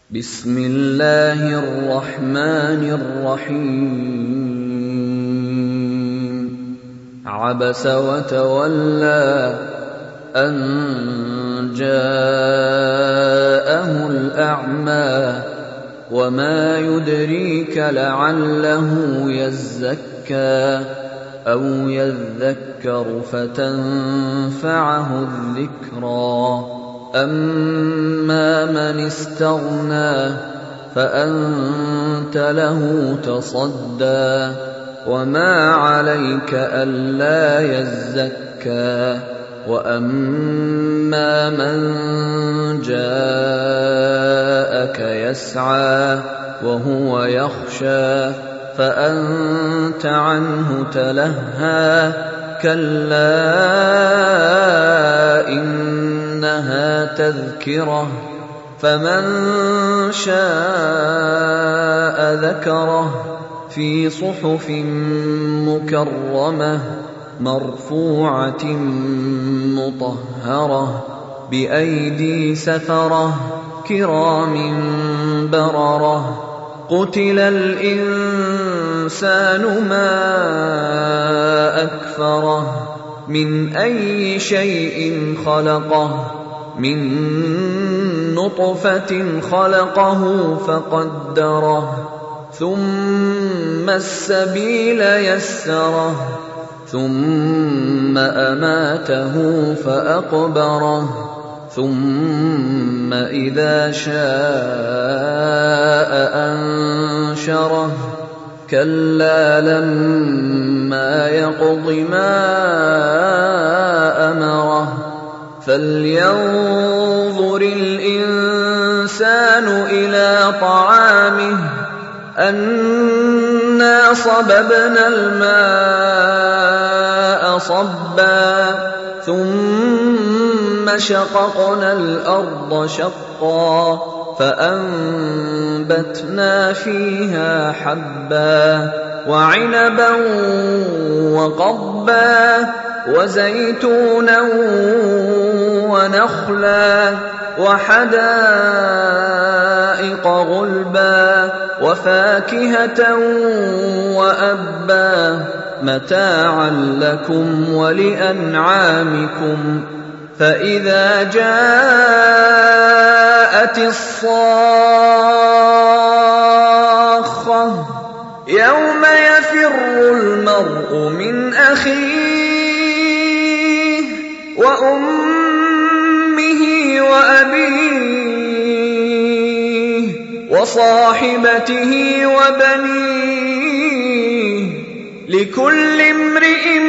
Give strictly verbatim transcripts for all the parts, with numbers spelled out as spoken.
بسم الله الرحمن الرحيم عبس وتولى أن جاءه الأعمى وما يدريك لعله يزكى أو يذكر فتنفعه الذكرى أما من استغنى فأنت له تصدى وما عليك ألا يزكى وأما من جاءك يسعى وهو يخشى فأنت عنه تلهى كلا إنها تذكرة فمن شاء ذكره في صحف مكرمة مرفوعة مطهرة بأيدي سفرة كرام بررة قتل الإنسان ما أكفره من أي شيء خلقه من نطفة خلقه فقدره ثم السبيل يسره ثم أماته فأقبره ثم إذا شاء أنشره كلا لما يقض ما أمره فلينظر الإنسان إلى طعامه أنا صببنا الماء صبا ثم شققنا الأرض شقا فأنبتنا فيها حبا وعنبا وقضبا وزيتونا ونخلا وحدائق غلبا وفاكهة وأبا متاعا لكم ولأنعامكم فإذا جاءت الصاخة يوم يفر المرء من أخيه وأمه وأبيه وصاحبته وبنيه لكل امرئ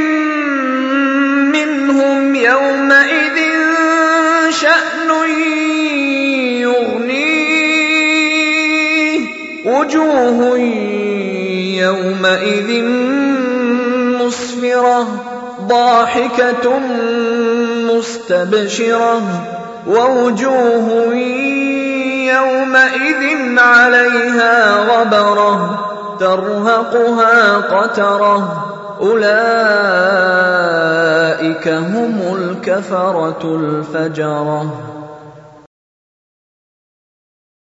منهم يومئذ شأن يغنيه وجوه يومئذ مسفرة ضاحكة مستبشرة ووجوه يومئذ عليها غبرة ترهقها قترة أولئك هم الكفرة الفجرة.